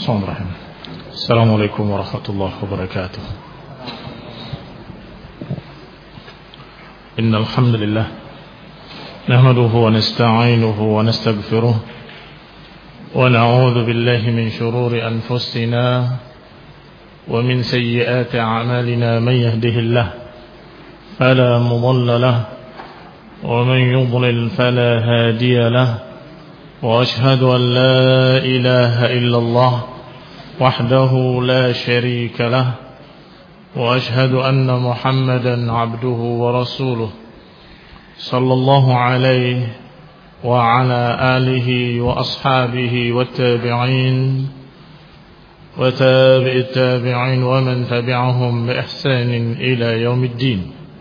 Bismillahirrahmanirrahim. Assalamualaikum warahmatullahi wabarakatuh. Innal hamdalillah nahmaduhu wa nasta'inuhu wa nastaghfiruh wa na'udzu billahi min shururi anfusina wa min sayyiati a'malina man yahdihillahu fala mudilla lahu wa man yudlil fala hadiya lahu. وأشهد أن لا إله إلا الله وحده لا شريك له وأشهد أن محمدا عبده ورسوله صلى الله عليه وعلى آله وأصحابه والتابعين وتابع التابعين ومن تبعهم بإحسان إلى يوم الدين.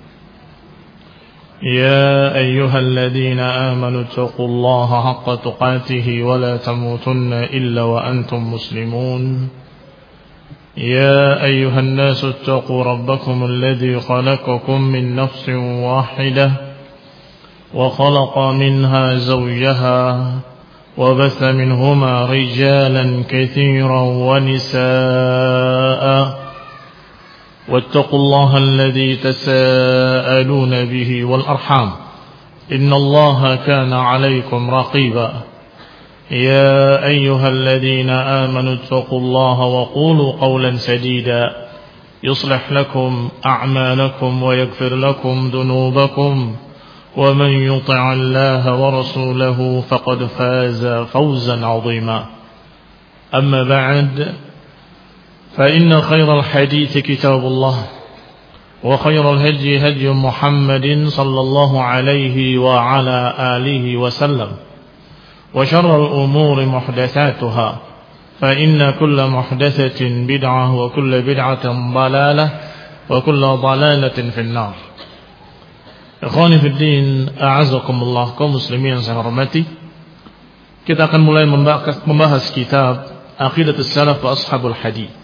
يا أيها الذين آمنوا اتقوا الله حق تقاته ولا تموتن إلا وأنتم مسلمون. يا أيها الناس اتقوا ربكم الذي خلقكم من نفس واحدة وخلق منها زوجها وبث منهما رجالا كثيرا ونساء واتقوا الله الذي تساءلون به والأرحام إن الله كان عليكم رقيبا. يا أيها الذين آمنوا اتقوا الله وقولوا قولا سديدا يصلح لكم أعمالكم ويغفر لكم ذنوبكم ومن يطع الله ورسوله فقد فاز فوزا عظيما. أما بعد فإن خير الحديث كتاب الله وخير الهدي هدي محمد صلى الله عليه وعلى آله وسلم وشر الأمور محدثاتها فإن كل محدثة بدعة وكل بدعة ضلالة وكل ضلالة في النار. Ikhwani fi din, a'azakumullah, kaum muslimin yang saya hormati. Kita akan mulai membahas kitab Aqidatus Salaf wa Ashabul Hadits,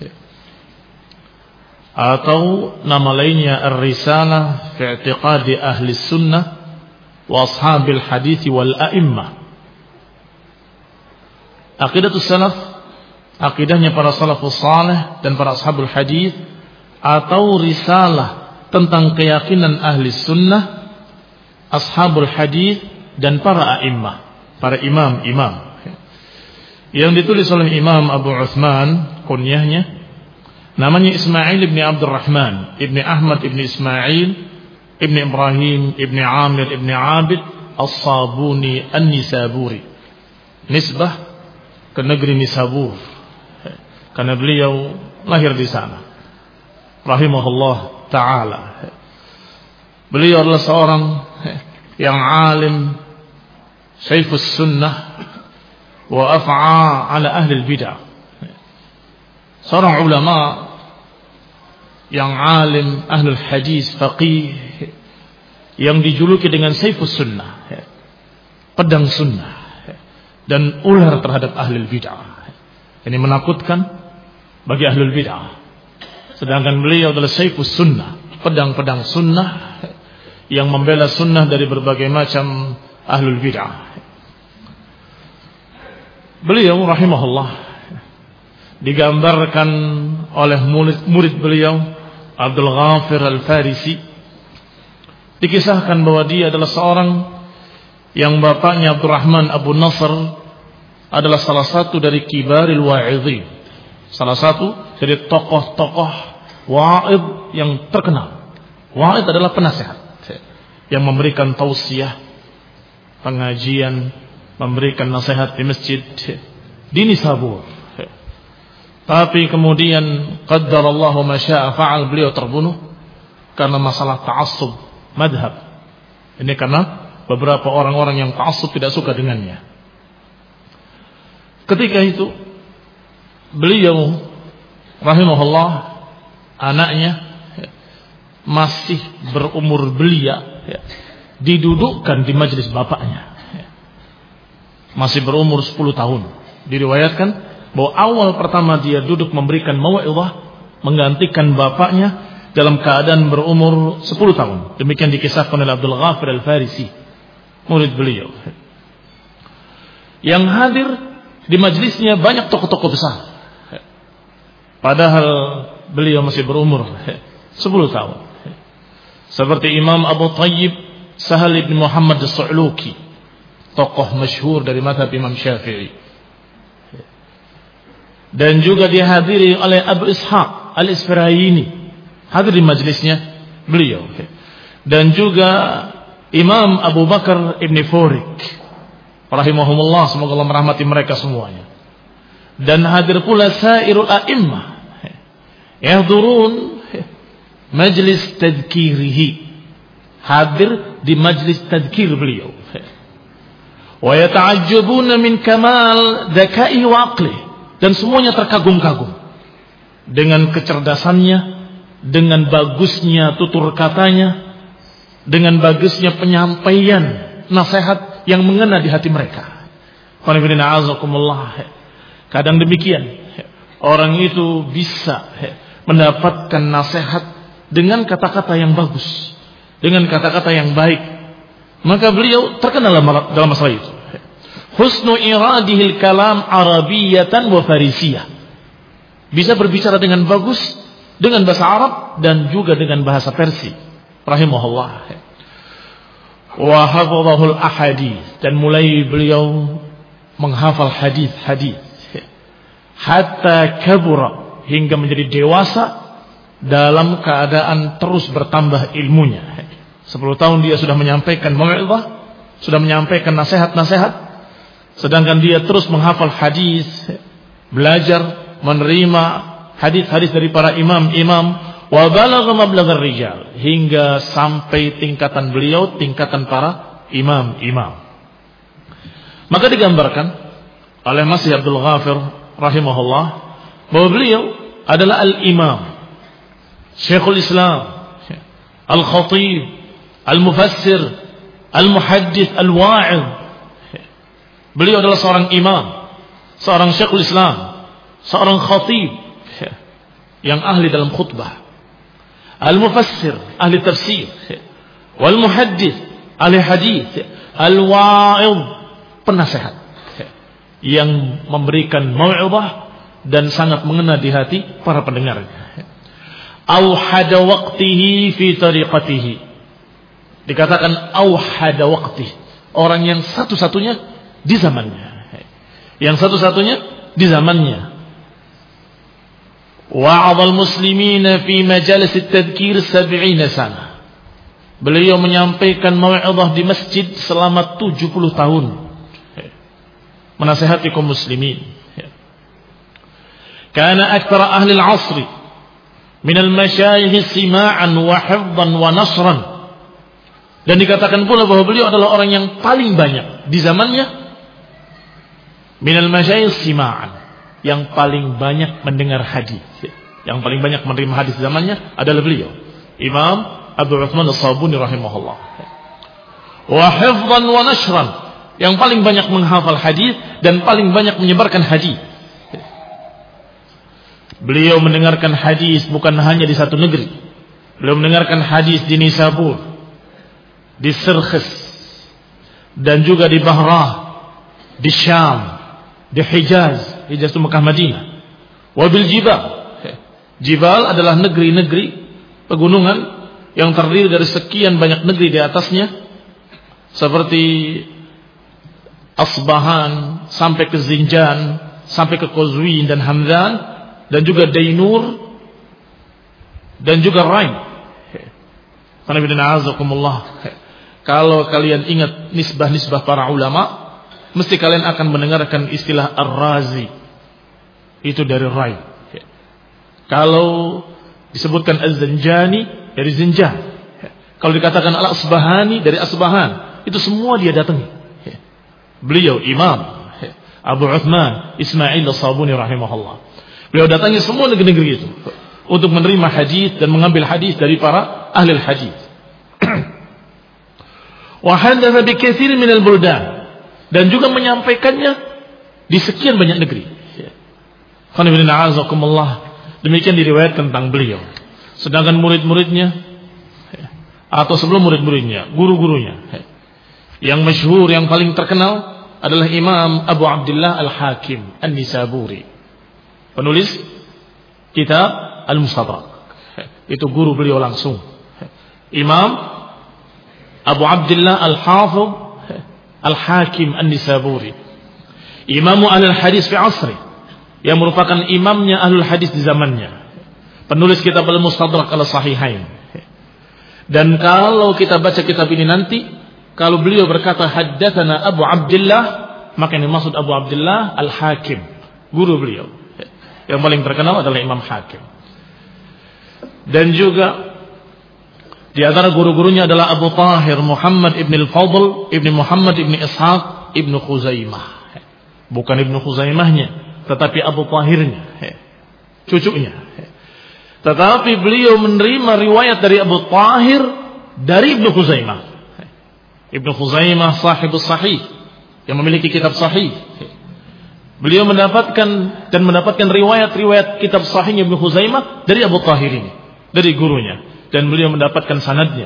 atau nama lainnya Ar-Risalah fi i'tiqadi ahli sunnah wa ashabil hadits wal a'immah. Aqidatus salaf, akidahnya para salafus salih dan para ashabul hadits, atau risalah tentang keyakinan ahli sunnah, ashabul hadits dan para a'immah, para imam-imam, yang ditulis oleh Imam Abu Uthman, kunyahnya namanya Ismail ibn Abdurrahman ibn Ahmad ibn Ismail ibn Ibrahim ibn Amir ibn Abid As-Sabuni An-Nisaburi, nisbah ke negeri Nisabur karena beliau lahir di sana rahimahullah ta'ala. Beliau adalah seorang yang alim, sayfus sunnah wa af'a ala ahli al-bid'ah, seorang ulama yang alim, ahlul hadis, faqih, yang dijuluki dengan sayfus sunnah, pedang sunnah, dan ular terhadap ahlul bid'ah. Ini menakutkan bagi ahlul bid'ah. Sedangkan beliau adalah sayfus sunnah, pedang-pedang sunnah yang membela sunnah dari berbagai macam ahlul bid'ah. Beliau rahimahullah digambarkan oleh murid beliau Abdul Ghafir Al-Farisi. Dikisahkan bahwa dia adalah seorang yang bapaknya Abdurrahman Abu Nasr adalah salah satu dari kibaril wa'idhin, salah satu dari tokoh-tokoh wa'id yang terkenal. Wa'id adalah penasehat yang memberikan tausiah, pengajian, memberikan nasihat di masjid di Nisabur. Tapi kemudian qaddarallahu ma syaa fa'al, beliau terbunuh karena masalah ta'assub madhab. Ini karena beberapa orang-orang yang ta'assub tidak suka dengannya. Ketika itu beliau rahimahullah, anaknya masih berumur belia, didudukkan di majelis bapaknya, masih berumur 10 tahun. Diriwayatkan bahwa awal pertama dia duduk memberikan mau'izah, menggantikan bapaknya dalam keadaan berumur 10 tahun. Demikian dikisahkan oleh Abdul Ghafir Al-Farisi, murid beliau. Yang hadir di majlisnya banyak tokoh-tokoh besar, Padahal beliau masih berumur 10 tahun. Seperti Imam Abu Thayyib Sahal bin Muhammad As-Su'luki, tokoh masyhur dari mazhab Imam Syafi'i. Dan juga dihadiri oleh Abu Ishaq Al-Isfirayini, hadir di majlisnya beliau. Dan juga Imam Abu Bakar Ibn Furik rahimahumullah, semoga Allah merahmati mereka semuanya. Dan hadir pula sairul a'immah yahdurun majlis tadhkirihi, hadir di majlis tadhkir beliau. Wa yata'ajjabuna min kamal dzaka'ihi wa aqlihi, dan semuanya terkagum-kagum dengan kecerdasannya, dengan bagusnya tutur katanya, dengan bagusnya penyampaian nasihat yang mengena di hati mereka. Kadang demikian, orang itu bisa mendapatkan nasihat dengan kata-kata yang bagus, dengan kata-kata yang baik. Maka beliau terkenal dalam masalah itu. Husnu iradihil kalam arabiyatan wa farisiyah, bisa berbicara dengan bagus dengan bahasa Arab dan juga dengan bahasa Persia. Rahimahullah. Wa hafadhahul ahadits, dan mulai beliau menghafal hadis-hadis hatta kabura, hingga menjadi dewasa dalam keadaan terus bertambah ilmunya. 10 tahun dia sudah menyampaikan mau'izah, sudah menyampaikan nasihat-nasihat, sedangkan dia terus menghafal hadis, belajar menerima hadis-hadis dari para imam-imam. Wa balagha mablaghar rijal, hingga sampai tingkatan beliau tingkatan para imam-imam. Maka digambarkan oleh Masih Abdul Ghafir rahimahullah bahwa beliau adalah al-imam, Syekhul Islam, al-khatib, al-mufassir, al-muhaddits, al-wa'idh. Beliau adalah seorang imam, seorang Syekhul Islam, seorang khatib yang ahli dalam khutbah, al-mufassir, ahli tafsir, wal muhaddits, ahli hadis, al-wa'idh, penasehat yang memberikan mau'izah dan sangat mengena di hati para pendengarnya. Auhada waqtihi fi tariqatihi, dikatakan auhada waqtihi, orang yang satu-satunya di zamannya, yang satu-satunya di zamannya. Wa'adhal muslimina fi majalis at-tadhkir 70 sana, beliau menyampaikan mau'izah di masjid selama 70 tahun, menasihati kaum muslimin. Kana aktsara ahli al-'asr min al-masyayikh sima'an wa hifdhan wa nasran, dan dikatakan pula bahwa beliau adalah orang yang paling banyak di zamannya min al-masyayikh sima'an, yang paling banyak mendengar hadis, yang paling banyak menerima hadis zamannya adalah beliau, Imam Abu Uthman As-Sabuni rahimahullah. Wa hifdhan wa nashran, yang paling banyak menghafal hadis dan paling banyak menyebarkan hadis. Beliau mendengarkan hadis bukan hanya di satu negeri. Beliau mendengarkan hadis di Nisabur, di Sirkhis, dan juga di Bahrah, di Syam, di Hijaz. Hijaz itu Mekah Madinah. Wabil Jibal. Jibal adalah negeri-negeri pegunungan yang terdiri dari sekian banyak negeri di atasnya, seperti Asbahan sampai ke Zinjan, sampai ke Qazwin dan Hamdan, dan juga Dainur, dan juga Rain. Kalau kalian ingat nisbah-nisbah para ulama, mesti kalian akan mendengarkan istilah Ar-Razi, itu dari Rain. Kalau disebutkan Az-Zanjani, dari Zinjan. Kalau dikatakan Al-Asbahani, dari Asbahan. Itu semua dia datangi. Beliau Imam Abu Uthman Ismail As-Sabuni rahimahullah. Beliau datangi semua negeri-negeri itu untuk menerima hadis dan mengambil hadis dari para ahli hadis. Wa hadatsa bi katsir min al-buldan, dan juga menyampaikannya di sekian banyak negeri. Demikian diriwayatkan tentang beliau. Sedangkan murid-muridnya, atau sebelum murid-muridnya, guru-gurunya, yang masyhur, yang paling terkenal adalah Imam Abu Abdullah Al-Hakim An-Nisaburi, penulis kitab Al-Mustadrak. Itu guru beliau langsung, Imam Abu Abdullah Al-Hafidh Al-Hakim An-Nisaburi, Imam Ahlul Hadis fi asri, yang merupakan imamnya Ahlul Hadis di zamannya, penulis kitab Al-Mustadrak Al-Sahihain. Dan kalau kita baca kitab ini nanti, kalau beliau berkata haddatsana Abu Abdullah, maka yang dimaksud Abu Abdullah Al-Hakim, guru beliau. Yang paling terkenal adalah Imam Hakim. Dan juga di antara guru-gurunya adalah Abu Tahir Muhammad ibn al-Fadl ibn Muhammad ibn Ishaq ibn Khuzaimah. Bukan ibn Khuzaimahnya, tetapi Abu Tahirnya, cucunya. Tetapi beliau menerima riwayat dari Abu Tahir dari Ibnu Khuzaimah. Ibnu Khuzaimah sahibus sahih, yang memiliki kitab sahih. Beliau mendapatkan riwayat-riwayat kitab sahih Ibnu Khuzaimah dari Abu Tahir ini, dari gurunya. Dan beliau mendapatkan sanadnya.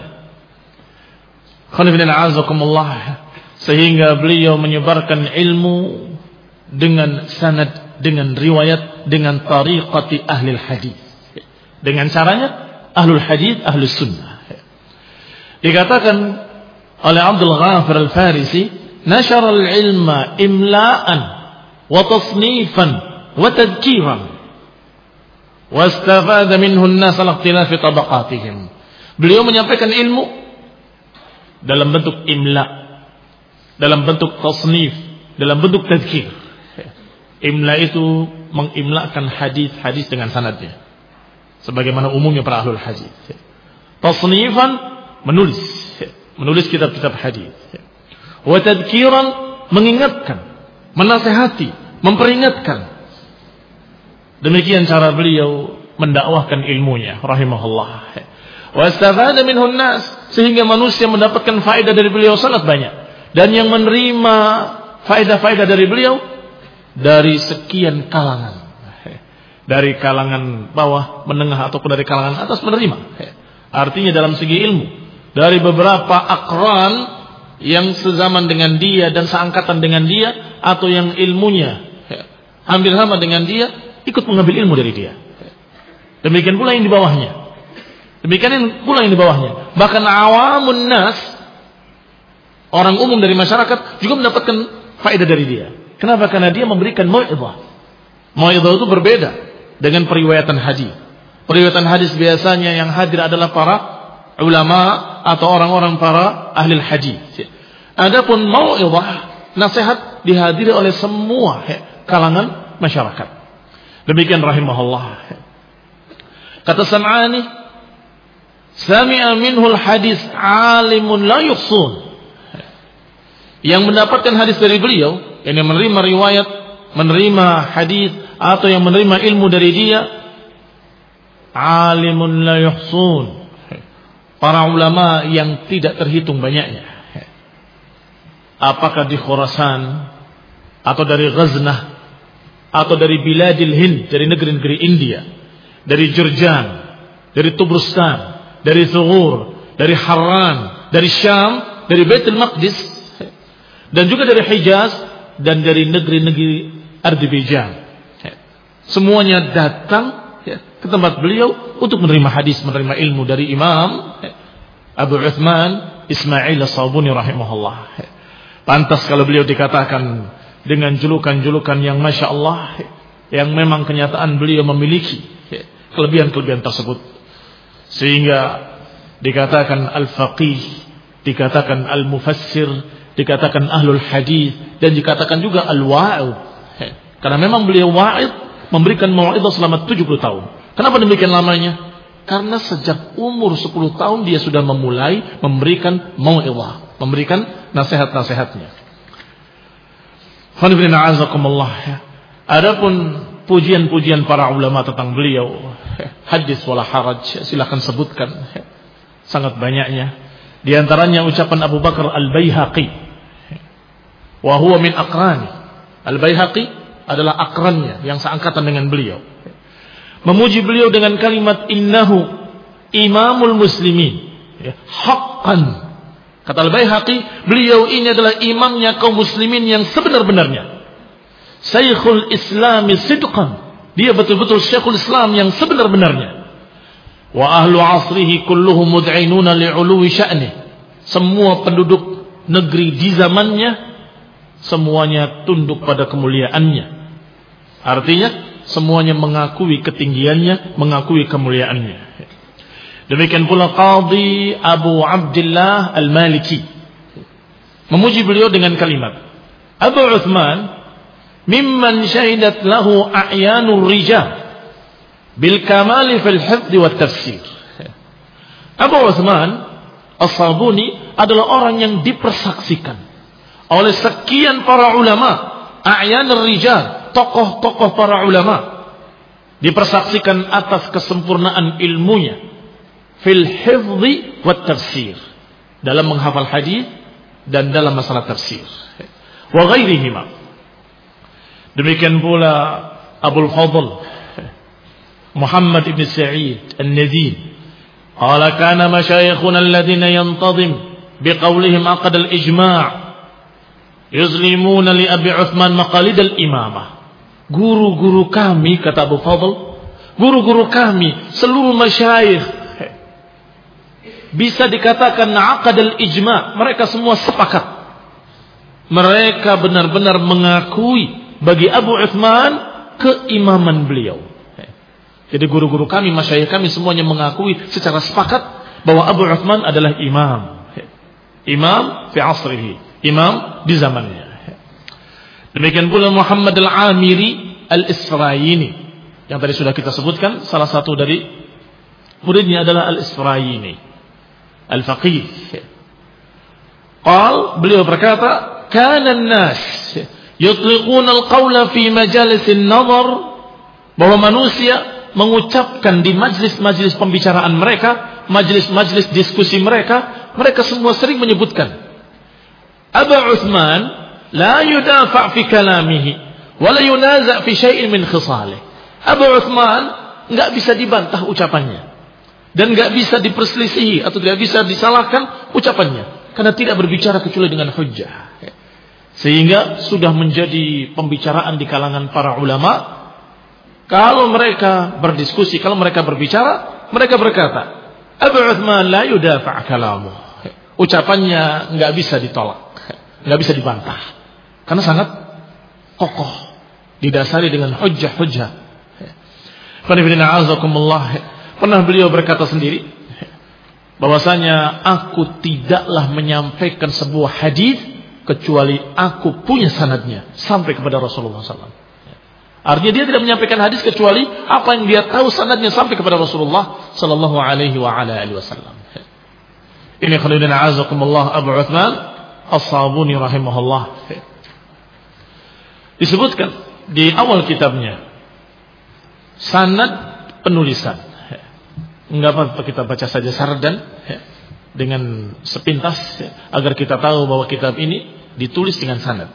Sehingga beliau menyebarkan ilmu dengan sanad, dengan riwayat, dengan tariqati ahli hadis. Dengan caranya ahlul hadis, ahlus sunnah. Dikatakan oleh Abdul Ghafir Al-Farisi, nashara al-ilma imla'an wa tasnifan wa tadkiran wastafada minhu an-nas ala ikhtilafi tabaqatihim. Beliau menyampaikan ilmu dalam bentuk imla, dalam bentuk tasnif, dalam bentuk tadkir. Imla itu mengimlakan hadis-hadis dengan sanadnya, sebagaimana umumnya para ahlul hadis. Tasnifan, menulis kitab-kitab hadis. Wa tadkiran, mengingatkan, menasihati, memperingatkan. Demikian cara beliau mendakwahkan ilmunya, rahimahullah. Wa istafada minhu an-nas, sehingga manusia mendapatkan faedah dari beliau sangat banyak. Dan yang menerima faedah-faedah dari beliau dari sekian kalangan, dari kalangan bawah, menengah, ataupun dari kalangan atas menerima. Artinya dalam segi ilmu, dari beberapa akran yang sezaman dengan dia dan seangkatan dengan dia, atau yang ilmunya hampir sama dengan dia, ikut mengambil ilmu dari dia. Demikian pula yang di bawahnya. Bahkan awamun nas, orang umum dari masyarakat juga mendapatkan faedah dari dia. Kenapa? Karena dia memberikan mau'izah. Mau'izah itu berbeda dengan periwayatan hadis. Periwayatan hadis biasanya yang hadir adalah para ulama atau orang-orang para ahli hadis. Adapun mau'izah, nasihat, dihadiri oleh semua kalangan masyarakat. Demikian rahimahullah. Kata Sam'ani, sami'a minhul hadis alimun la yuhsun. Yang mendapatkan hadis dari beliau, yang menerima riwayat, menerima hadis, atau yang menerima ilmu dari dia, alimun la yuhsun, para ulama yang tidak terhitung banyaknya. Apakah di Khurasan, atau dari Ghaznah, atau dari Biladil Hind, dari negeri-negeri India, dari Jurjan, dari Tubrustan, dari Thughur, dari Harran, dari Syam, dari Baitul Maqdis, dan juga dari Hijaz, dan dari negeri-negeri Azerbaijan. Semuanya datang ke tempat beliau untuk menerima hadis, menerima ilmu dari Imam Abu Uthman Ismail As-Sabuni rahimahullah. Pantas kalau beliau dikatakan dengan julukan-julukan yang Masya Allah, yang memang kenyataan beliau memiliki kelebihan-kelebihan tersebut, sehingga dikatakan al-faqih, dikatakan al-mufassir, dikatakan ahlul hadis, dan dikatakan juga al-wa'id. Karena memang beliau wa'id, memberikan mau'izah selama 70 tahun. Kenapa demikian lamanya? Karena sejak umur 10 tahun dia sudah memulai memberikan mau'izah, memberikan nasihat-nasihatnya. Adapun pujian-pujian para ulama tentang beliau, hadis wala haraj, silakan sebutkan, sangat banyaknya. Di antaranya ucapan Abu Bakar Al-Baihaqi, wa huwa min aqrani. Al-Baihaqi adalah akrannya yang seangkatan dengan beliau. Memuji beliau dengan kalimat innahu imamul muslimin, haqqan. Kata Al-Baihaqi, beliau ini adalah imamnya kaum muslimin yang sebenar-benarnya. Syekhul Islami sidqan Dia betul-betul Syekhul Islam yang sebenar-benarnya. Wa ahlu asrihi kulluhum mud'inuna li'uluwi sya'nih. Semua penduduk negeri di zamannya semuanya tunduk pada kemuliaannya. Artinya semuanya mengakui ketinggiannya, mengakui kemuliaannya. Demikian pula Qadhi Abu Abdullah Al-Maliki memuji beliau dengan kalimat, Abu Uthman mimman syahidat lahu a'yanur rijal bil kamali fil hifdz wat tafsir. Abu Uthman As-Sabuni adalah orang yang dipersaksikan oleh sekian para ulama, a'yanur rijal, tokoh-tokoh para ulama, dipersaksikan atas kesempurnaan ilmunya fil hifdzi wat tafsir, dalam menghafal hadis dan dalam masalah tafsir, wa ghairihima. Demikian pula Abul Fadl Muhammad ibn Sa'id An-Nadhir qala kana masyayikhuna alladhina yantazim biqawlihim aqad al-ijma' yuzlimuna li Abi Uthman maqalid al-imamah. Guru-guru kami, kata Abu Fadl, guru-guru kami, seluruh masyayikh, bisa dikatakan aqad al-ijma', mereka semua sepakat, mereka benar-benar mengakui bagi Abu Uthman keimaman beliau. Jadi guru-guru kami, masyayikh kami semuanya mengakui secara sepakat bahwa Abu Uthman adalah imam. Imam fi asrihi, imam di zamannya. Demikian pula Muhammad Al-Amiri Al-Isfirayini yang tadi sudah kita sebutkan, salah satu dari muridnya adalah Al-Isfirayini Al-Faqih. Beliau berkata, kana an-nas yutliquna al-qawla fi majalisin nazar, bahwa manusia mengucapkan di majlis-majlis pembicaraan mereka, majlis-majlis diskusi mereka, mereka semua sering menyebutkan Abu Uthman la yudafa' fi kalamihi wa la yunaza' fi syai'in min khisalih. Abu Uthman enggak bisa dibantah ucapannya dan enggak bisa diperselisihi atau tidak bisa disalahkan ucapannya, karena tidak berbicara kecuali dengan hujjah. Sehingga sudah menjadi pembicaraan di kalangan para ulama. Kalau mereka berdiskusi, kalau mereka berbicara, mereka berkata, Abu Uthman la yudafa' kalamuh. Ucapannya enggak bisa ditolak, enggak bisa dibantah, karena sangat kokoh, didasari dengan hujjah-hujjah. Pernah beliau berkata sendiri bahwasanya aku tidaklah menyampaikan sebuah hadis kecuali aku punya sanadnya sampai kepada Rasulullah SAW. Artinya dia tidak menyampaikan hadis kecuali apa yang dia tahu sanadnya sampai kepada Rasulullah sallallahu alaihi wa ala alihi wasallam. Ini khalidina azakumullah Abu Uthman As-Sabuni rahimahullah. Disebutkan di awal kitabnya sanad penulisan. Enggak apa-apa kita baca saja sardan dengan sepintas agar kita tahu bahwa kitab ini ditulis dengan sanad.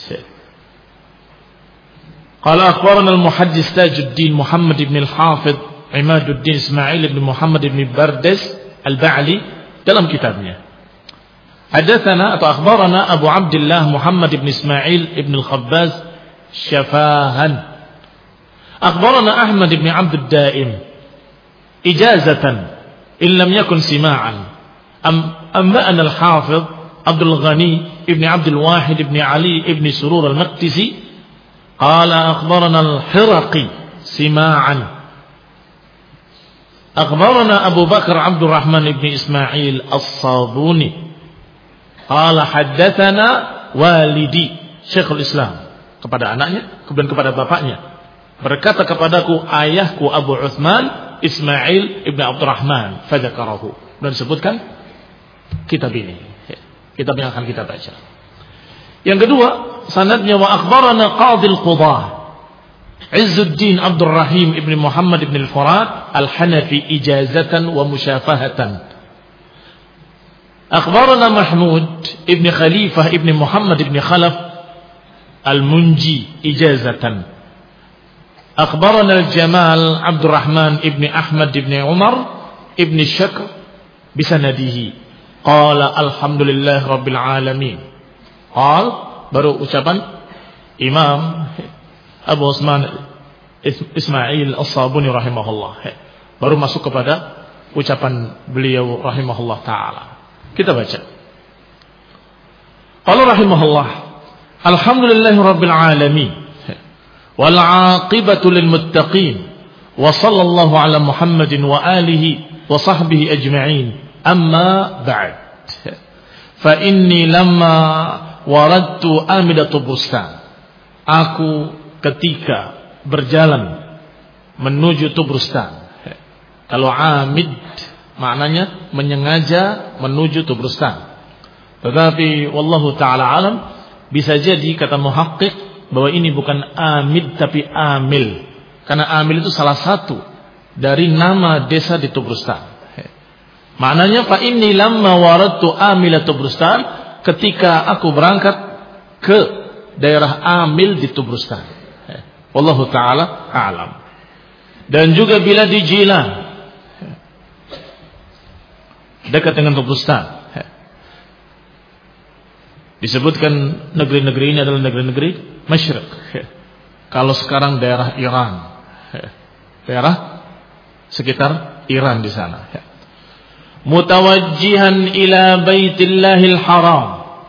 Qala akhbarana al-muhaddis Tajuddin Muhammad ibn al-Hafidh Imaduddin Ismail ibn Muhammad ibn Bardes al-Ba'li dalam kitabnya. Hadatsana atau akhbarana Abu Abdullah Muhammad ibn Ismail ibn al-Khabbaz Syafahan. Akhbarana Ahmad ibn Abd ad-Daim ijazatan in lam yakun sima'an. Anba'ana al-Hafidh Abdul Ghani ibn Abdul Wahid ibn Ali ibn Surur al-Maqdisi قال أخبرنا الحرقي سماعا أخبرنا أبو بكر عبد الرحمن بن إسماعيل الصابوني قال حدثنا والدي شيخ الإسلام, kepada anaknya kemudian kepada bapaknya, berkata kepadaku ayahku Abu Uthman Ismail ibn Abdurrahman fadzakarahu, dan disebutkan kitab ini, kitab yang akan kita baca. Yang kedua, sanadnya wa akhbarana Qadhi al-Qudah Izzuddin Abdul Rahim ibn Muhammad ibn al-Furat al-Hanafi ijazatan wa musyafahatan. Akhbarana Mahmud ibn Khalifah ibn Muhammad ibn Khalaf al-Munji ijazatan. Akhbarana al-Jamal Abdul Rahman ibn Ahmad ibn Umar ibn Syakr bisanadihi. Qala alhamdulillah rabbil alamin. Baru ucapan Imam Abu Uthman Ismail As-Sabuni rahimahullah. Baru masuk kepada ucapan beliau rahimahullah ta'ala. Kita baca. Qala rahimahullah, alhamdulillahi rabbil alamin, wal 'aqibatu lil muttaqin, wa sallallahu ala Muhammadin wa alihi wa sahbihi ajma'in. Amma ba'd. Fa inni lamma waradtu amidatu bustan. Aku ketika berjalan menuju Tubrustan. Kalau amid maknanya menyengaja menuju Tubrustan. Tetapi wallahu taala alam, bisa jadi kata muhaqqiq bahwa ini bukan amid tapi amil. Karena amil itu salah satu dari nama desa di Tubrustan. Maknanya fa inni lamma waradtu amila Tubrustan, ketika aku berangkat ke daerah Amil di Tubrustan. Wallahu taala a'lam. Dan juga bila di Jilan, dekat dengan Tubrustan, disebutkan negeri-negeri ini adalah negeri-negeri Masyriq. Kalau sekarang daerah Iran, daerah sekitar Iran di sana. Mutawajjihan ila Baitillahil Haram,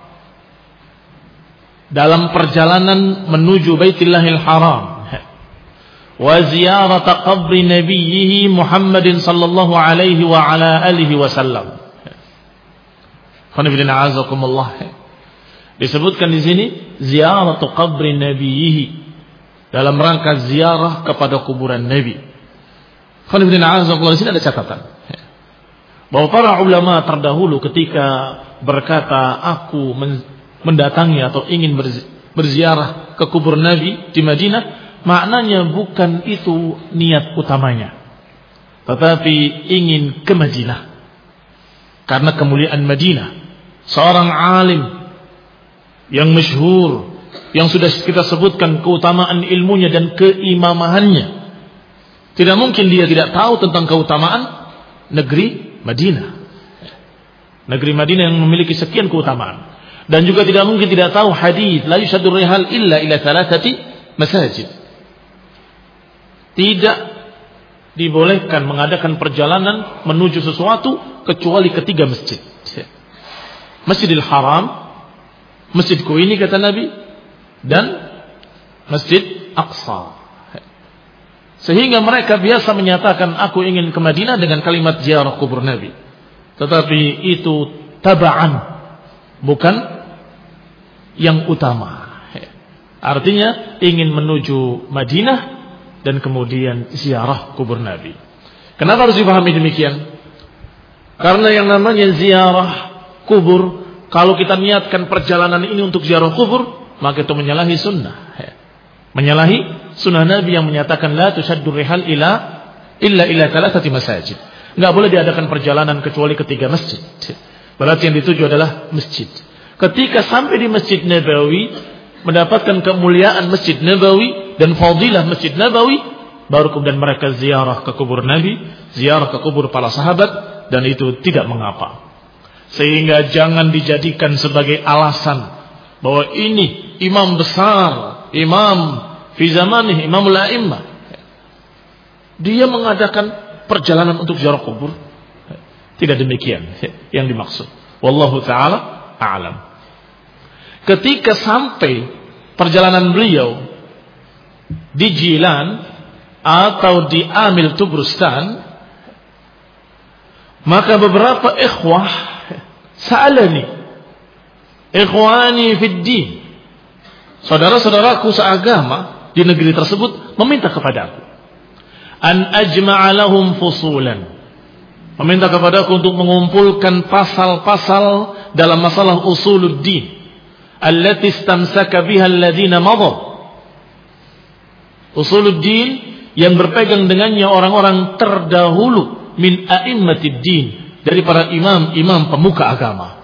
dalam perjalanan menuju Baitillahil Haram, wa ziyarat qabri nabiyhi Muhammadin sallallahu alaihi wa ala alihi wasallam. Khonibina azakumullah. Disebutkan di sini ziyarat qabri nabiyhi, dalam rangka ziarah kepada kuburan Nabi. Khonibina azakumullah, di sini ada catatan bahwa para ulama terdahulu ketika berkata aku mendatangi atau ingin berziarah ke kubur Nabi di Madinah, maknanya bukan itu niat utamanya, tetapi ingin ke Madinah karena kemuliaan Madinah. Seorang alim yang masyhur, yang sudah kita sebutkan keutamaan ilmunya dan keimamahannya, tidak mungkin dia tidak tahu tentang keutamaan negeri Madinah. Negeri Madinah yang memiliki sekian keutamaan. Dan juga tidak mungkin tidak tahu hadis la yushaddu rihal illa ila thalathati masajid. Tidak dibolehkan mengadakan perjalanan menuju sesuatu kecuali ketiga masjid. Masjidil Haram, Masjidku ini kata Nabi, dan Masjid Aqsa. Sehingga mereka biasa menyatakan aku ingin ke Madinah dengan kalimat ziarah kubur Nabi. Tetapi itu taba'an, bukan yang utama. Artinya ingin menuju Madinah dan kemudian ziarah kubur Nabi. Kenapa harus dipahami demikian? Karena yang namanya ziarah kubur, kalau kita niatkan perjalanan ini untuk ziarah kubur, maka itu menyalahi sunnah. Menyalahi sunnah Nabi yang menyatakan la tushaddu rihal illa ila thalathati masajid. Enggak boleh diadakan perjalanan kecuali ketiga masjid. Berarti yang dituju adalah masjid. Ketika sampai di Masjid Nabawi, mendapatkan kemuliaan Masjid Nabawi dan fadilah Masjid Nabawi, baru kemudian mereka ziarah ke kubur Nabi, ziarah ke kubur para sahabat, dan itu tidak mengapa. Sehingga jangan dijadikan sebagai alasan bahwa ini imam besar, imam fi zamanih, imamul a'immah, dia mengadakan perjalanan untuk ziarah kubur. Tidak demikian yang dimaksud. Wallahu ta'ala a'lam. Ketika sampai perjalanan beliau di Jilan atau di Amil Tubrustan, maka beberapa ikhwah sa'alani, ikhwani fid din, saudara-saudaraku seagama di negeri tersebut meminta kepadaku an ajma'a lahum fusulan, meminta kepadaku untuk mengumpulkan pasal-pasal dalam masalah usuluddin allati istamsaka biha alladhina madha, usuluddin yang berpegang dengannya orang-orang terdahulu min a'immatid din, dari para imam-imam pemuka agama.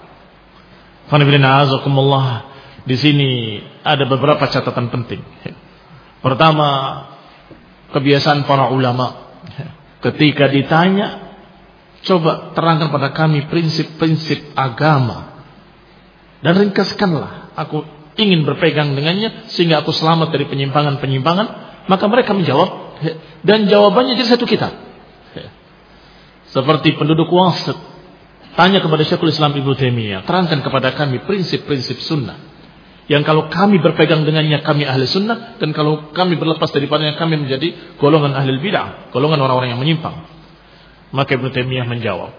Di sini ada beberapa catatan penting. Pertama, kebiasaan para ulama ketika ditanya, coba terangkan pada kami prinsip-prinsip agama dan ringkaskanlah, aku ingin berpegang dengannya sehingga aku selamat dari penyimpangan-penyimpangan. Maka mereka menjawab, dan jawabannya jadi satu kitab. Seperti penduduk Wasit tanya kepada Syekhul Islam Ibnu Taimiyah, terangkan kepada kami prinsip-prinsip sunnah yang kalau kami berpegang dengannya kami ahli sunnah, dan kalau kami berlepas daripadanya kami menjadi golongan ahli bid'ah, golongan orang-orang yang menyimpang. Maka Ibnu Taimiyah menjawab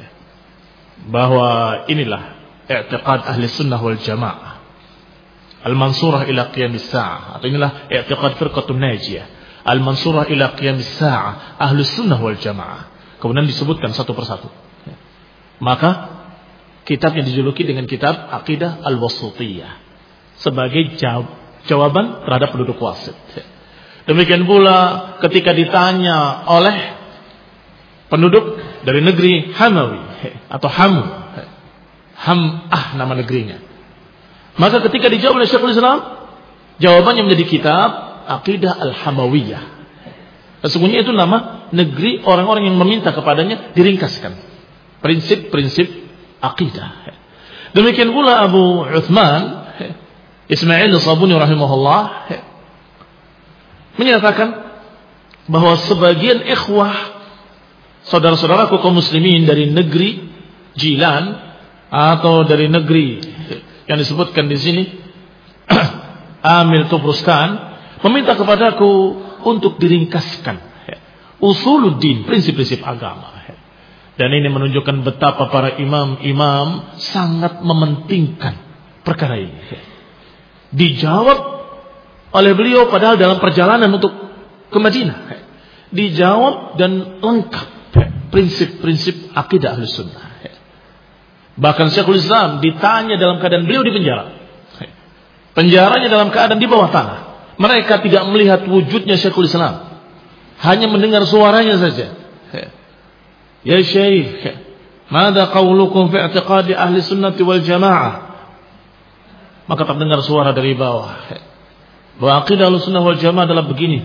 bahwa inilah i'tiqad ahli sunnah wal jamaah al-mansurah ila qiyamis sa'ah, atau inilah i'tiqad firqatun najiyah al-mansurah ila qiyamis sa'ah ahli sunnah wal jamaah. Kemudian disebutkan satu persatu. Maka kitabnya dijuluki dengan kitab Aqidah Al-Wasithiyah sebagai jawaban terhadap penduduk Wasit. Demikian pula ketika ditanya oleh penduduk dari negeri Hamawi atau Hamu, Ham'ah nama negerinya, maka ketika dijawab oleh Syekhul Islam, jawabannya menjadi kitab Aqidah Al-Hamawiyah. Sesungguhnya itu nama negeri orang-orang yang meminta kepadanya diringkaskan prinsip-prinsip akidah. Demikian pula Abu Uthman Ismail Sabuni rahimahullah menyatakan bahwa sebagian ikhwah saudara-saudaraku kaum muslimin dari negeri Jilan atau dari negeri yang disebutkan di sini Amil Tubrustan meminta kepadaku untuk diringkaskan usuluddin, prinsip-prinsip agama. Dan ini menunjukkan betapa para imam-imam sangat mementingkan perkara ini. Dijawab oleh beliau padahal dalam perjalanan untuk ke Madinah. Dijawab dan lengkap prinsip-prinsip akidah Ahlussunnah. Bahkan Syekhul Islam ditanya dalam keadaan beliau di penjara. Penjaranya dalam keadaan di bawah tanah. Mereka tidak melihat wujudnya Syekhul Islam, hanya mendengar suaranya saja. Ya Syekh, mada qaulukum fi i'tiqadi ahli sunnati wal jamaah? Maka terdengar suara dari bawah, bahwa aqidah Ahlussunnah wal jamaah adalah begini.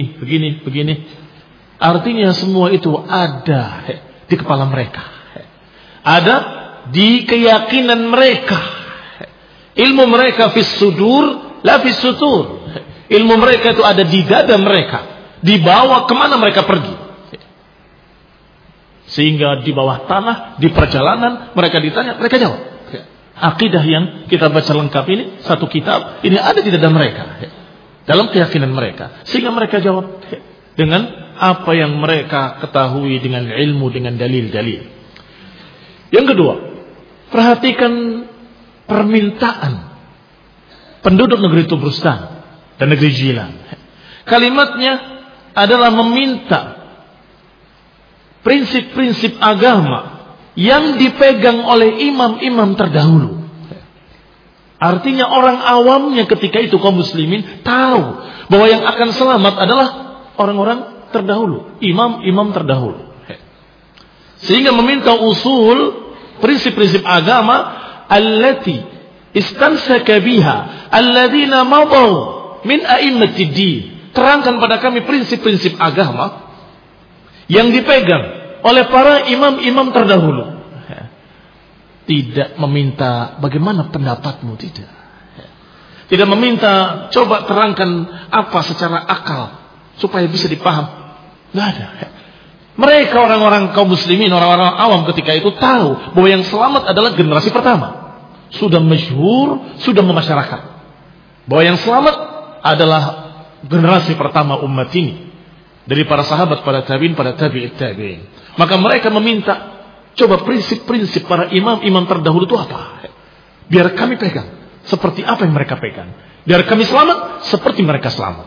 Artinya semua itu ada di kepala mereka, ada di keyakinan mereka. Ilmu mereka fis sudur, la fis sutur. Ilmu mereka itu ada di dada mereka, dibawa kemana mereka pergi. Sehingga di bawah tanah, di perjalanan mereka ditanya, mereka jawab. Akidah yang kita baca lengkap ini, satu kitab, ini ada di dada mereka, dalam keyakinan mereka. Sehingga mereka jawab dengan apa yang mereka ketahui, dengan ilmu, dengan dalil-dalil. Yang kedua, perhatikan permintaan penduduk negeri Tubrustan dan negeri Jilan. Kalimatnya adalah meminta prinsip-prinsip agama yang dipegang oleh imam-imam terdahulu. Artinya orang awamnya ketika itu kaum muslimin tahu bahwa yang akan selamat adalah orang-orang terdahulu, imam-imam terdahulu. Sehingga meminta usul prinsip-prinsip agama allati istansaka biha alladzina madaw min a'immatid din. Terangkan pada kami prinsip-prinsip agama yang dipegang oleh para imam-imam terdahulu. Tidak meminta bagaimana pendapatmu, tidak. Tidak meminta coba terangkan apa secara akal supaya bisa dipaham. Tidak ada. Mereka orang-orang kaum muslimin, orang-orang awam ketika itu tahu bahwa yang selamat adalah generasi pertama. Sudah masyhur, sudah memasyarakat. Bahwa yang selamat adalah generasi pertama umat ini, dari para sahabat, para tabi'in, pada tabi'it tabi'in. Maka mereka meminta, coba prinsip-prinsip para imam-imam terdahulu itu apa? Biar kami pegang seperti apa yang mereka pegang. Biar kami selamat seperti mereka selamat.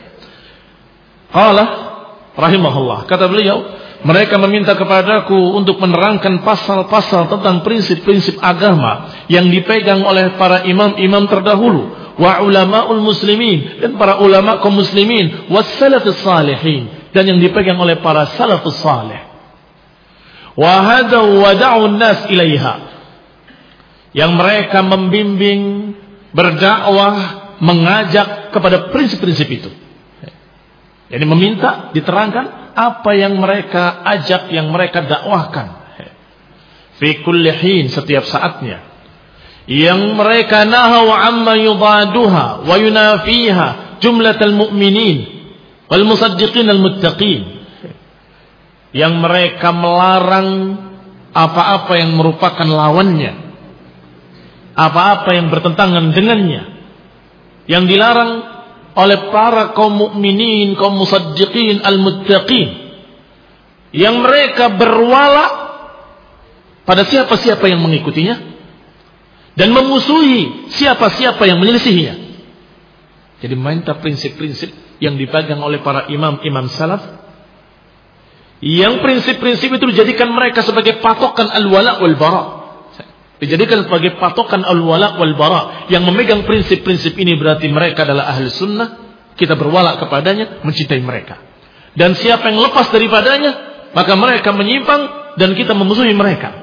Qala rahimahullah, kata beliau, mereka meminta kepadaku untuk menerangkan pasal-pasal tentang prinsip-prinsip agama yang dipegang oleh para imam-imam terdahulu, wa ulamaul muslimin, dan para ulama kaum muslimin, was salafus salihin, dan yang dipegang oleh para salafus salih. Wa hada wada'un nas ilaiha, yang mereka membimbing, berdakwah, mengajak kepada prinsip-prinsip itu. Jadi meminta diterangkan apa yang mereka ajak, yang mereka dakwahkan. Fi kulli hin, setiap saatnya. Yang mereka nahaw amma yudaduha wa yunafiha jumlatal mu'minin, wal musaddiqin al muttaqin, yang mereka melarang apa-apa yang merupakan lawannya, apa-apa yang bertentangan dengannya, yang dilarang oleh para kaum mukminin, kaum musaddiqin al muttaqin, yang mereka berwala pada siapa-siapa yang mengikutinya dan memusuhi siapa-siapa yang menyelisihinya. Jadi minta prinsip-prinsip yang dipegang oleh para imam-imam salaf, yang prinsip-prinsip itu dijadikan mereka sebagai patokan al-wala wal bara. Dijadikan sebagai patokan al-wala wal bara. Yang memegang prinsip-prinsip ini berarti mereka adalah ahli sunnah. Kita berwala kepadanya, mencintai mereka. Dan siapa yang lepas daripadanya, maka mereka menyimpang dan kita memusuhi mereka.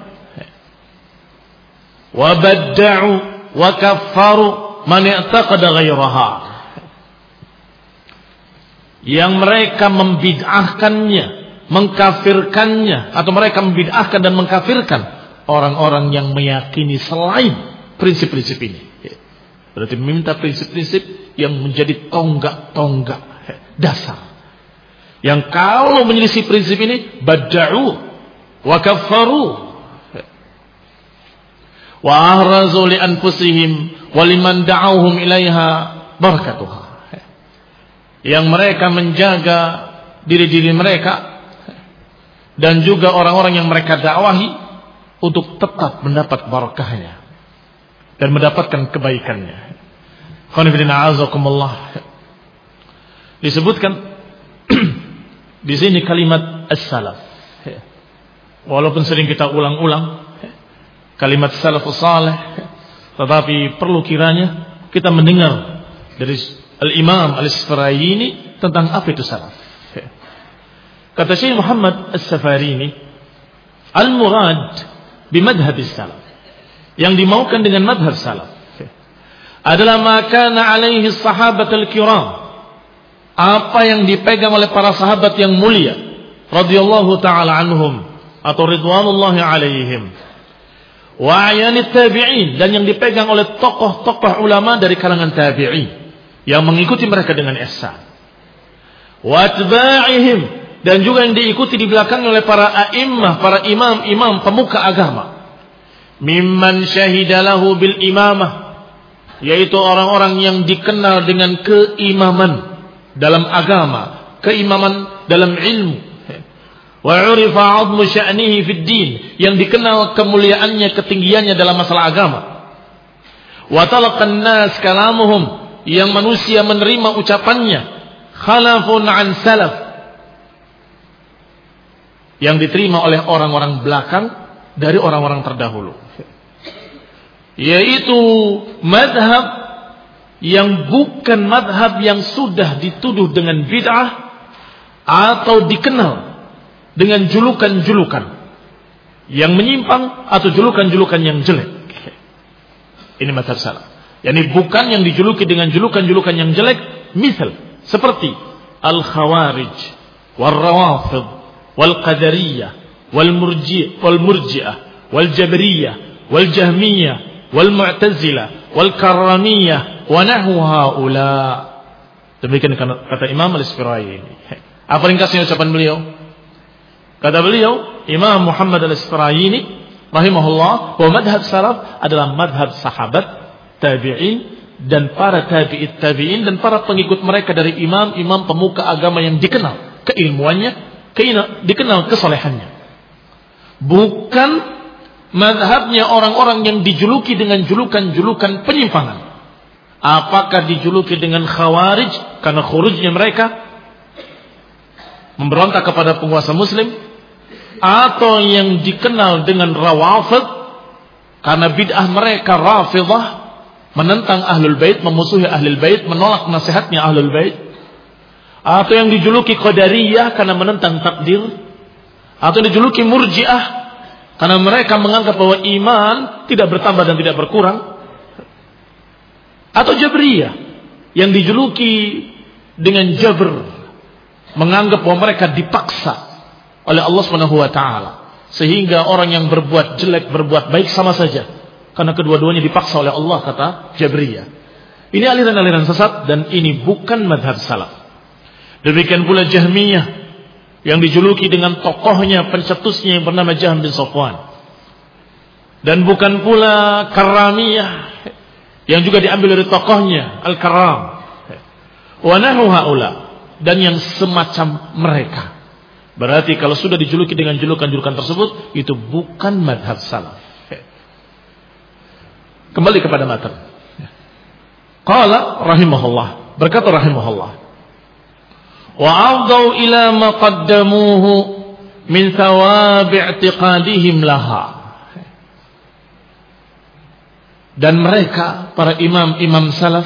Wa badda'u wa kaffaru man i'taqada ghairaha. Yang mereka membid'ahkannya, mengkafirkannya, atau mereka membid'ahkan dan mengkafirkan orang-orang yang meyakini selain prinsip-prinsip ini. Berarti meminta prinsip-prinsip yang menjadi tonggak-tonggak dasar, yang kalau menyelisih prinsip ini badda'u wa kaffaru wa ahrazu li anfusihim wa liman da'awhum ilaiha barakatuha. Yang mereka menjaga diri-diri mereka dan juga orang-orang yang mereka dakwahi untuk tetap mendapat barakahnya dan mendapatkan kebaikannya. Khonifidina azakumullah. Disebutkan di sini kalimat as-salaf. Walaupun sering kita ulang-ulang kalimat salafus salih, tetapi perlu kiranya kita mendengar dari Al-Imam Al-Safarini tentang apa itu salaf. Kata Syekh Muhammad As-Safarini, al-murad bimadhab salaf, yang dimaukan dengan madhab salaf adalah ma kana alaihi sahabat al-kiram, apa yang dipegang oleh para sahabat yang mulia radhiyallahu taala anhum atau ridwanullahi alaihim, wa ayanit tabi'in, dan yang dipegang oleh tokoh-tokoh ulama dari kalangan tabi'in yang mengikuti mereka dengan ihsan, wa atba'ihim, dan juga yang diikuti di belakang oleh para a'immah, para imam-imam pemuka agama, mimman syahidalahu bil imamah, yaitu orang-orang yang dikenal dengan keimaman dalam agama, keimaman dalam ilmu, wa urifa 'azmu sya'nihi fid din, yang dikenal kemuliaannya, ketinggiannya dalam masalah agama, wa talaqan nas kalamuhum, yang manusia menerima ucapannya, khalafun an salaf, yang diterima oleh orang-orang belakang dari orang-orang terdahulu, yaitu madhab yang bukan madhab yang sudah dituduh dengan bid'ah atau dikenal dengan julukan-julukan yang menyimpang atau julukan-julukan yang jelek. Ini madhab salaf. Yani bukan yang dijuluki dengan julukan-julukan yang jelek, misal seperti al-khawarij, wal-rawafid, wal-qadariyah, wal-murji'ah, wal-jabriyah, wal-jahmiyah, wal-mu'tazilah, wal-karramiyah, wa nahu haula. Demikian kata Imam Al-Isfirayini. Apa ringkasnya ucapan beliau? Kata beliau, Imam Muhammad Al-Isfirayini rahimahullah, bahwa madhab salaf adalah madhab sahabat, tabi'in, dan para tabi'it tabi'in, dan para pengikut mereka dari imam-imam pemuka agama yang dikenal keilmuannya, dikenal kesolehannya. Bukan madhabnya orang-orang yang dijuluki dengan julukan-julukan penyimpangan. Apakah dijuluki dengan khawarij karena khurujnya mereka memberontak kepada penguasa muslim, atau yang dikenal dengan rawafid karena bid'ah mereka rafidah, menentang ahlul bait, memusuhi ahlul bait, menolak nasihatnya ahlul bait, atau yang dijuluki qadariyah karena menentang takdir, atau dijuluki murji'ah karena mereka menganggap bahwa iman tidak bertambah dan tidak berkurang, atau jabriyah yang dijuluki dengan jabr, menganggap bahwa mereka dipaksa oleh Allah Subhanahu wa taala, sehingga orang yang berbuat jelek, berbuat baik sama saja, karena kedua-duanya dipaksa oleh Allah, kata Jabriyah. Ini aliran-aliran sesat dan ini bukan madhab salaf. Demikian pula Jahmiyah yang dijuluki dengan tokohnya, pencetusnya yang bernama Jahm bin Safwan. Dan bukan pula Karramiyah yang juga diambil dari tokohnya Al-Karram. Wa nahu haula, dan yang semacam mereka. Berarti kalau sudah dijuluki dengan julukan-julukan tersebut, itu bukan madhab salaf. Kembali kepada matan. Qala rahimahullah, berkata rahimahullah, wa afdau ila ma qaddamuhu min thawab i'tiqadihim laha. Dan mereka, para imam-imam salaf,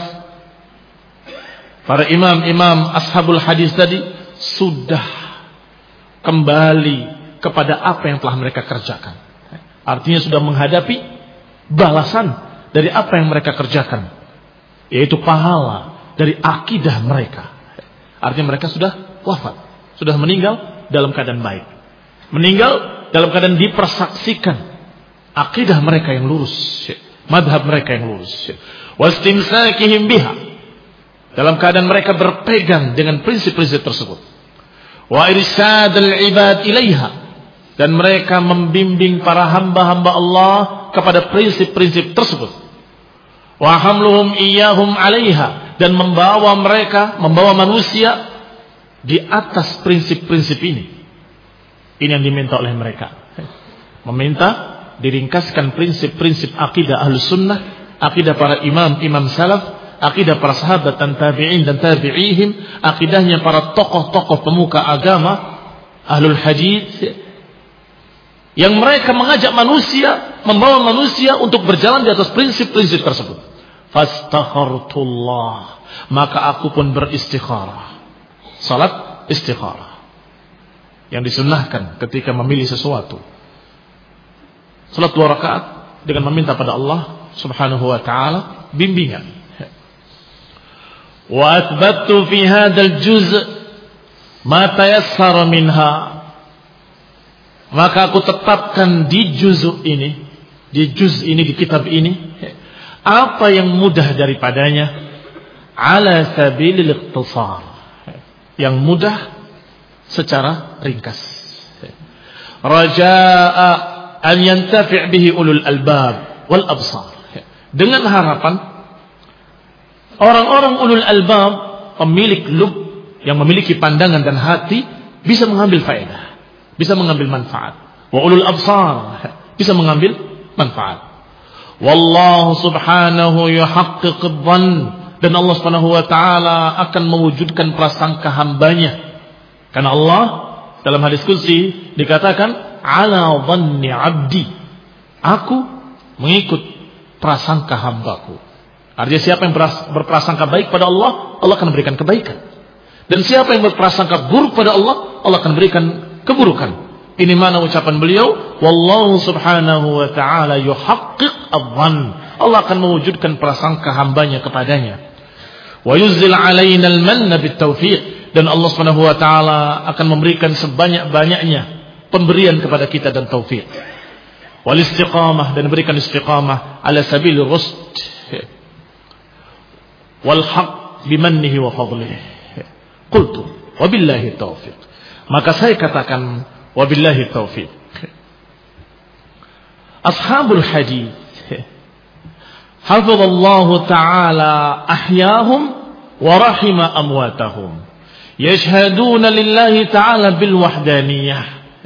para imam-imam ashabul hadis tadi, sudah kembali kepada apa yang telah mereka kerjakan. Artinya sudah menghadapi balasan dari apa yang mereka kerjakan, yaitu pahala dari akidah mereka. Artinya mereka sudah wafat, sudah meninggal dalam keadaan baik, meninggal dalam keadaan dipersaksikan akidah mereka yang lurus, madhab mereka yang lurus, wastimsakihim biha, dalam keadaan mereka berpegang dengan prinsip-prinsip tersebut, wa irsyadul ibad ilaiha, dan mereka membimbing para hamba-hamba Allah kepada prinsip-prinsip tersebut, wa hamluhum iyyahum alaiha, dan membawa manusia di atas prinsip-prinsip ini. Ini yang diminta oleh mereka, meminta diringkaskan prinsip-prinsip akidah Ahlus Sunnah, akidah para imam-imam salaf, akidah para sahabat dan tabi'in dan tabi'ihim, akidahnya para tokoh-tokoh pemuka agama Ahlul Hadits, yang mereka mengajak manusia, membawa manusia untuk berjalan di atas prinsip-prinsip tersebut. Fastakhartullah, maka aku pun beristikharah. Salat istikharah yang disunnahkan ketika memilih sesuatu. Salat 2 rakaat dengan meminta pada Allah Subhanahu wa taala bimbingan. Wa athbattu fi hadzal juz' ma tayassara minha, maka aku tetapkan di juz' ini, di kitab ini, apa yang mudah daripadanya, ala sabilil ikhtisar, yang mudah secara ringkas, raja'a an yantafi' bihi ulul albab wal absar, dengan harapan orang-orang ulul albab, pemilik lub, yang memiliki pandangan dan hati, bisa mengambil faedah, bisa mengambil manfaat. Wa ulul absar, bisa mengambil manfaat. Wallahu subhanahu yuhaqqiq adh-dhann, dan Allah Subhanahu wa taala akan mewujudkan prasangka hambanya. Karena Allah dalam hadis qudsi dikatakan, ala dhanni 'abdi, aku mengikut prasangka hambaku. Artinya siapa yang berprasangka baik pada Allah, Allah akan berikan kebaikan. Dan siapa yang berprasangka buruk pada Allah, Allah akan berikan keburukan. Ini mana ucapan beliau, wallahu subhanahu wa ta'ala yuhaqqiq adh-dhann, Allah akan mewujudkan prasangka hambanya kepadanya. Wa yuzzil alaina al-manna bit-taufiq, dan Allah Subhanahu wa taala akan memberikan sebanyak-banyaknya pemberian kepada kita dan taufik. Wal istiqamah, dan berikan istiqamah ala sabilir rusd wal haqq bimannihi wa fadlihi. Qultu wabillahi taufiq, maka saya katakan wabillahi taufiq. Ashabul hadits hafizallahu ta'ala ahyahum wa rahima amwatahum, yashhaduna lillahi ta'ala bil wahdaniyah.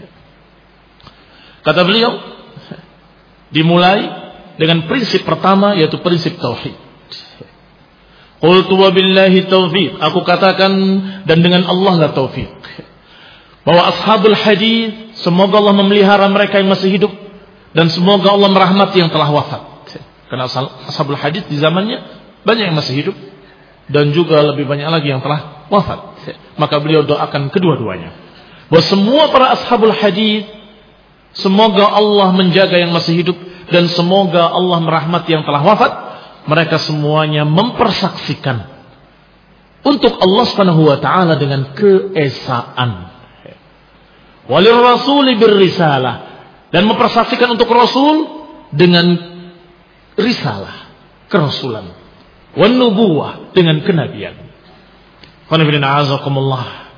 Kata beliau, dimulai dengan prinsip pertama, yaitu prinsip tauhid. Qultu wabillahi taufiq, aku katakan dan dengan Allah lah taufik, bahwa ashabul hadits, semoga Allah memelihara mereka yang masih hidup, dan semoga Allah merahmati yang telah wafat. Karena ashabul hadits di zamannya banyak yang masih hidup, dan juga lebih banyak lagi yang telah wafat. Maka beliau doakan kedua-duanya, bahwa semua para ashabul hadits, semoga Allah menjaga yang masih hidup, dan semoga Allah merahmati yang telah wafat. Mereka semuanya mempersaksikan untuk Allah Subhanahu wa taala dengan keesaan. Walir rasuli birrisalah, dan mempersaksikan untuk Rasul dengan risalah, kerasulan, wan nubuwah, dengan kenabian. Qanifidina azakumullah.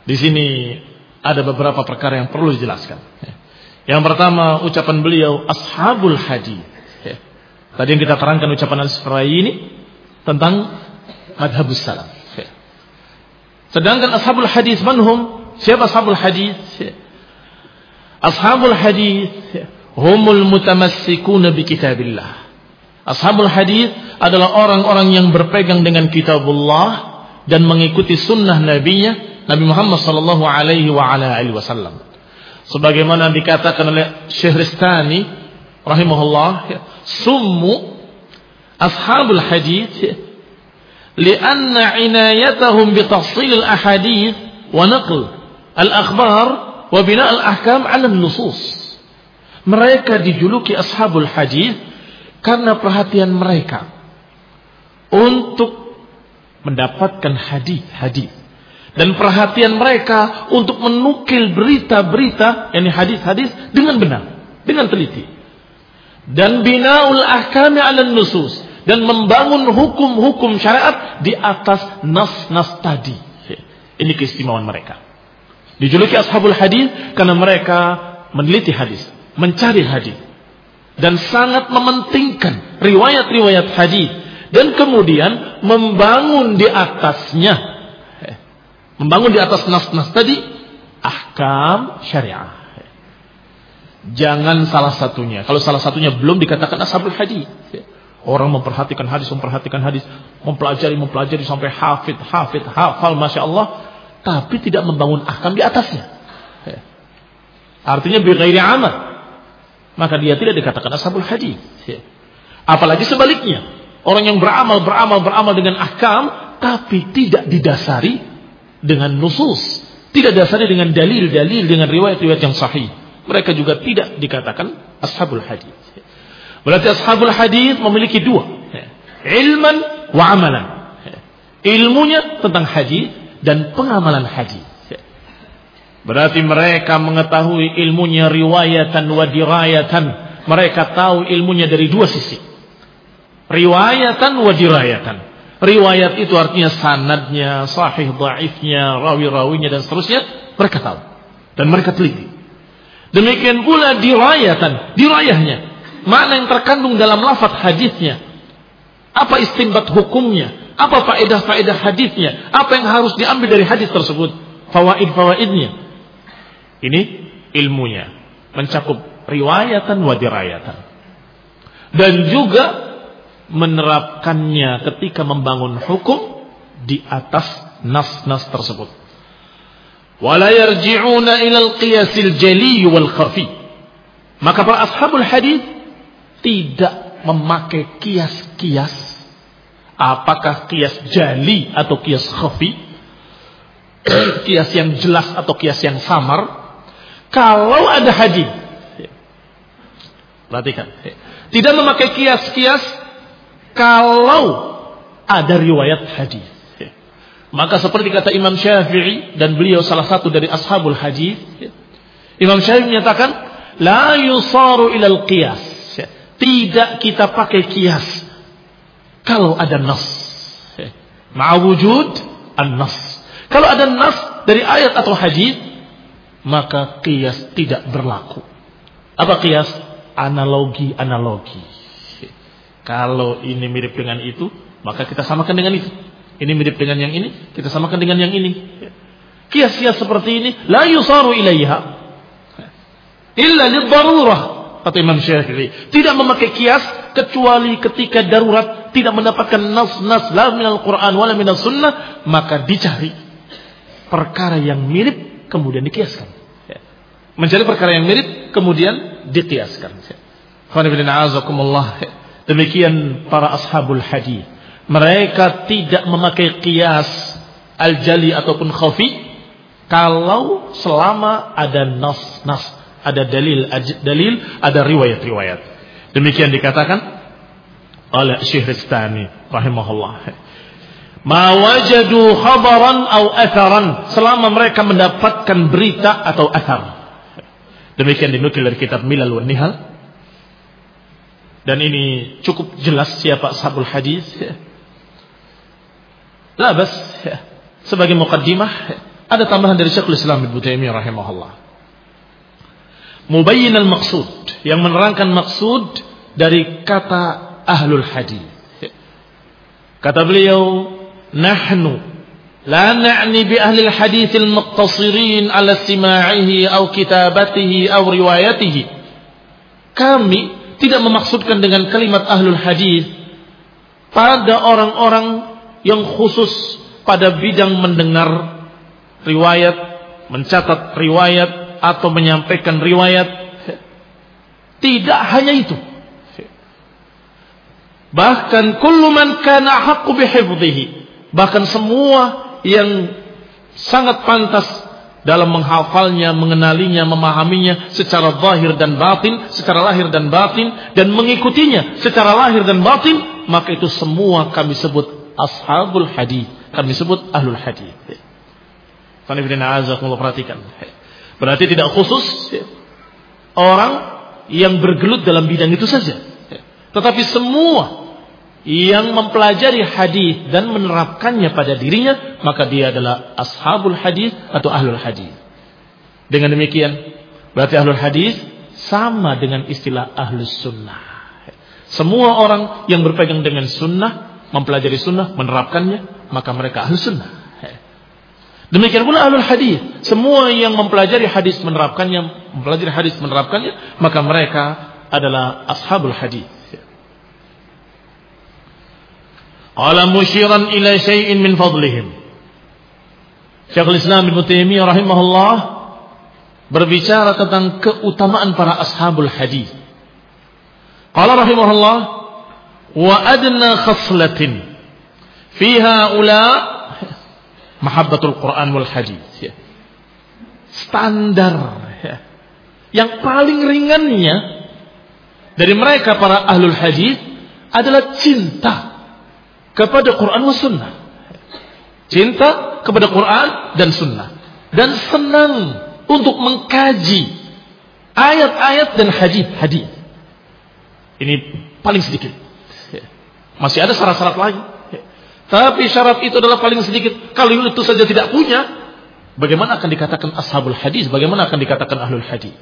Di sini ada beberapa perkara yang perlu dijelaskan. Yang pertama, ucapan beliau ashabul hadis. Tadi yang kita terangkan ucapan Al-Sifrai ini tentang madhabus salaf. Sedangkan ashabul hadis manhum? Siapa ashabul hadis? Ashabul hadis humul mutamassikuna bi kitabillah. Ashabul hadis adalah orang-orang yang berpegang dengan kitabullah dan mengikuti sunnah nabinya Nabi Muhammad sallallahu alaihi wasallam. Sebagaimana dikatakan oleh Syehristani rahimahullah, summu ashabul hadits lianna inayatahum bi tafsil al-ahadits wa naql al-akhbar wa bina al-ahkam 'ala an-nusus. Mereka dijuluki ashabul hadits karena perhatian mereka untuk mendapatkan hadis-hadis dan perhatian mereka untuk menukil berita-berita, yakni hadis-hadis dengan benar, dengan teliti. Dan binaul ahkami 'ala nusus, dan membangun hukum-hukum syariat di atas nas-nas tadi. Ini keistimewaan mereka. Dijuluki ashabul hadis karena mereka meneliti hadis, mencari hadis, dan sangat mementingkan riwayat-riwayat hadis, dan kemudian membangun di atasnya, membangun di atas nas-nas tadi ahkam syariah. Jangan salah satunya. Kalau salah satunya belum dikatakan ashabul hadis. Orang memperhatikan hadis, mempelajari sampai hafal, masya Allah, tapi tidak membangun ahkam di atasnya. Artinya bighairi amal, maka dia tidak dikatakan ashabul hadis. Apalagi sebaliknya, orang yang beramal dengan ahkam, tapi tidak didasari dengan nusus, tidak dasarnya dengan dalil-dalil, dengan riwayat-riwayat yang sahih, mereka juga tidak dikatakan ashabul hadis. Berarti ashabul hadis memiliki dua, ilman wa amalan. Ilmunya tentang hadis dan pengamalan hadis. Berarti mereka mengetahui ilmunya riwayatan wa dirayatan. Mereka tahu ilmunya dari dua sisi, riwayatan wa dirayatan. Riwayat itu artinya sanadnya, sahih, dhaifnya, rawi-rawinya dan seterusnya, mereka tahu dan mereka teliti. Demikian pula dirayahnya, makna yang terkandung dalam lafaz hadisnya, apa istinbat hukumnya, apa faedah-faedah hadisnya, apa yang harus diambil dari hadis tersebut, fawaid-fawaidnya. Ini ilmunya mencakup riwayatan wa dirayatan. Dan juga menerapkannya ketika membangun hukum di atas nas-nas tersebut. Wala yarji'una ila al-qiyasil jali wal khafi. Maka para ashabul hadis tidak memakai kias-kias, apakah kias jali atau kias khafi, kias yang jelas atau kias yang samar. Kalau ada hadis, perhatikan, tidak memakai kias-kias kalau ada riwayat hadis. Maka seperti kata Imam Syafi'i, dan beliau salah satu dari ashabul hadis, Imam Syafi'i menyatakan la yusaru ilal qiyas, tidak kita pakai kias kalau ada nas, ma'wujud an-nas. Kalau ada nas dari ayat atau hadis, maka qiyas tidak berlaku. Apa qiyas? Analogi. Kalau ini mirip dengan itu, maka kita samakan dengan itu. Ini mirip dengan yang ini, kita samakan dengan yang ini. Kias-kias seperti ini la yusaru ilaiha illa liddarurah, kata Imam Syafi'i. Tidak memakai kias kecuali ketika darurat, tidak mendapatkan nas-nas la minal Quran wala minas sunnah, maka dicari perkara yang mirip kemudian dikiaskan. Mencari perkara yang mirip kemudian dikiaskan. Demikian para ashabul hadis. Mereka tidak memakai qiyas al-jali ataupun khafi kalau selama ada nas-nas, ada dalil, ada riwayat-riwayat. Demikian dikatakan oleh Syehristani rahimahullah. Ma wajadu khabaran aw atharan, selama mereka mendapatkan berita atau athar. Demikian dinukil dari kitab Milal wan Nihal. Dan ini cukup jelas siapa ashabul hadis. Labas sebagai muqaddimah, Ada tambahan dari Syekhul Islam Ibnu Taimiyah rahimahullah. Mubayyin al-maqsud, yang menerangkan maksud dari kata ahlul hadis. Kata beliau, nahnu la na'ni bi ahli al-hadis al-muqtasirin ala istima'ihi aw kitabatihi aw riwayatihi. Kami tidak memaksudkan dengan kalimat ahlul hadis pada orang-orang yang khusus pada bidang mendengar riwayat, mencatat riwayat atau menyampaikan riwayat. Tidak hanya itu. Bahkan kullu man kana haqqu bihifdhihi, bahkan semua yang sangat pantas dalam menghafalnya, mengenalinya, memahaminya secara zahir dan batin, secara lahir dan batin, dan mengikutinya secara lahir dan batin, maka itu semua kami sebut ashabul hadis, kami sebut ahlul hadis. Perhatikan. Berarti tidak khusus orang yang bergelut dalam bidang itu saja, tetapi semua yang mempelajari hadis dan menerapkannya pada dirinya, maka dia adalah ashabul hadis atau ahlul hadis. Dengan demikian, berarti ahlul hadis sama dengan istilah ahlus sunnah. Semua orang yang berpegang dengan sunnah, mempelajari sunnah, menerapkannya, maka mereka ahlus sunnah. Demikian pula ahlul hadis, semua yang mempelajari hadis menerapkannya, maka mereka adalah ashabul hadis. Qala musyiran ila syai'in min fadlihim. Syekhul Islam Ibnu Taimiyah rahimahullah berbicara tentang keutamaan para ashabul hadis. Qala rahimahullah, wa adna khaslatin fiha ula mahabbatul Quran wal hadis. Standar yang paling ringannya dari mereka para ahlul hadis adalah cinta kepada Quran dan Sunnah. Cinta kepada Quran dan Sunnah, dan senang untuk mengkaji ayat-ayat dan hadis-hadis. Ini paling sedikit. Masih ada syarat-syarat lain, tapi syarat itu adalah paling sedikit. Kalau itu saja tidak punya, bagaimana akan dikatakan ashabul hadis? Bagaimana akan dikatakan ahlul hadis?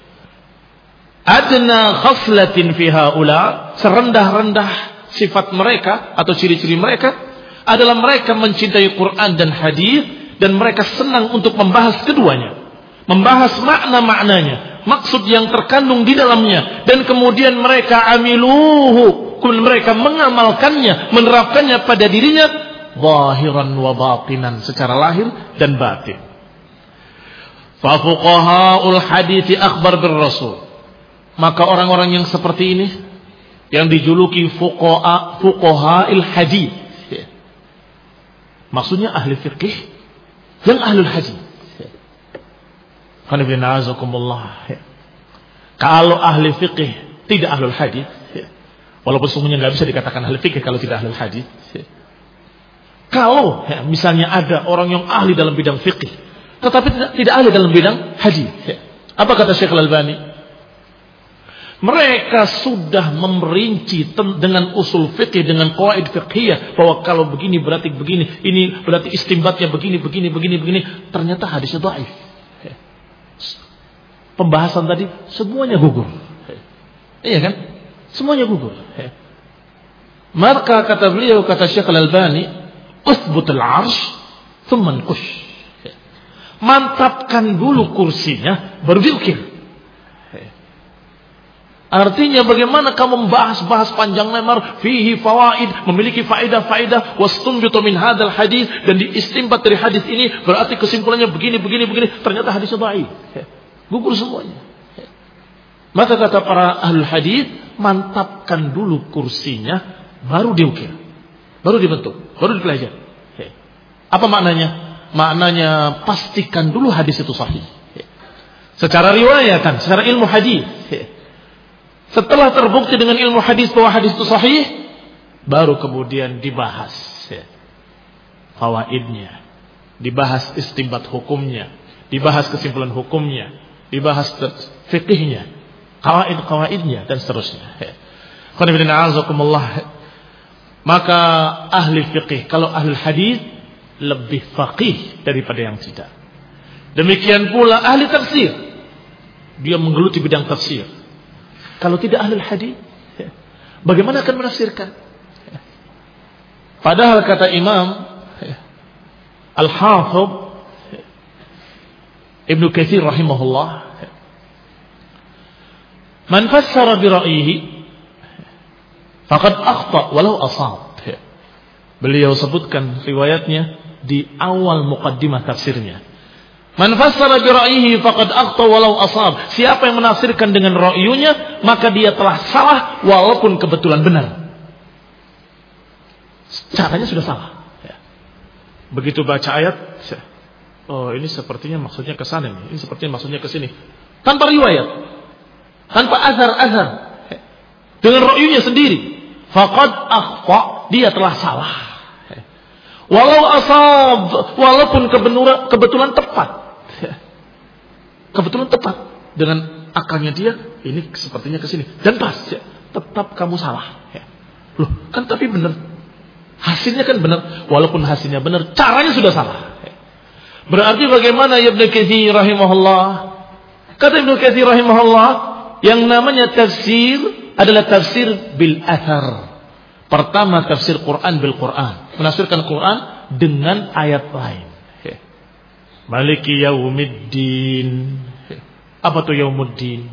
Adna khaslatin fiha ula, serendah-rendah sifat mereka atau ciri-ciri mereka adalah mereka mencintai Quran dan hadis, dan mereka senang untuk membahas keduanya, membahas makna-maknanya, maksud yang terkandung di dalamnya, dan kemudian mereka amiluhu, kemudian mereka mengamalkannya, menerapkannya pada dirinya zahiran wa batinan, secara lahir dan batin. Fa fuqahaul hadits akhbar bir rasul, maka orang-orang yang seperti ini yang dijuluki fuqaha'il hadits, maksudnya ahli fikih yang ahlul hadits. Kalau ahli fikih tidak ahlul hadits, walaupun sungguhnya nggak bisa dikatakan ahli fikih kalau tidak ahlul hadits. Kalau misalnya ada orang yang ahli dalam bidang fikih tetapi tidak ahli dalam bidang hadits, apa kata Syekh Al-Albani? Mereka sudah memperinci dengan usul fikih, dengan qawaid fiqhiyah, bahwa kalau begini berarti begini, ini berarti istimbatnya begini. Ternyata hadisnya dhaif. Pembahasan tadi semuanya gugur. Iya kan? Semuanya gugur. Maka kata beliau, kata Syekh Al-Albani, uthbutul arsh thumma nqush. Mantapkan dulu kursinya baru diukir. Artinya bagaimana kamu membahas panjang lebar, fihi fawaid, memiliki faedah-faedah, wastunbitu min hadzal hadis, dan diistimbat dari hadis ini berarti kesimpulannya begini, ternyata hadisnya dhaif. Gugur semuanya. Maka kata para ahlul hadis, mantapkan dulu kursinya baru diukir, baru dibentuk, baru dipelajari. Apa maknanya? Maknanya pastikan dulu hadis itu sahih. Secara riwayatan, secara ilmu hadis. Setelah terbukti dengan ilmu hadis bahwa hadis itu sahih, baru kemudian dibahas fawaidnya, dibahas istinbat hukumnya, dibahas kesimpulan hukumnya, dibahas fikihnya, qawaid-qawaidnya, dan seterusnya. Maka ahli fikih, kalau ahli hadis lebih faqih daripada yang tidak. Demikian pula ahli tafsir, dia menggeluti bidang tafsir. Kalau tidak ahli hadis, bagaimana akan menafsirkan? Padahal kata Imam Al-Hafidh Ibnu Katsir rahimahullah, man fassara bi ra'yihi faqad akhta walau asab. Beliau sebutkan riwayatnya di awal muqaddimah tafsirnya. Man fassara bi ra'yihi faqad akhta walau asab. Siapa yang menafsirkan dengan ra'yunya, maka dia telah salah walaupun kebetulan benar. Caranya sudah salah. Begitu baca ayat, oh ini sepertinya maksudnya ke sana nih, ini sepertinya maksudnya ke sini. Tanpa riwayat, tanpa azhar, dengan ra'yunya sendiri. Faqad akhta, dia telah salah. Walau asab, walaupun kebetulan tepat. Kebetulan tepat dengan akalnya dia, ini sepertinya ke sini dan pas, tetap kamu salah. Loh, kan tapi benar. Hasilnya kan benar, walaupun hasilnya benar, caranya sudah salah. Berarti bagaimana Ibnu Katsir rahimahullah? Kata Ibnu Katsir rahimahullah, yang namanya tafsir adalah tafsir bil athar. Pertama tafsir Quran bil Quran, menafsirkan Quran dengan ayat lain. Maliki yaumiddin. Apa tuh yaumuddin?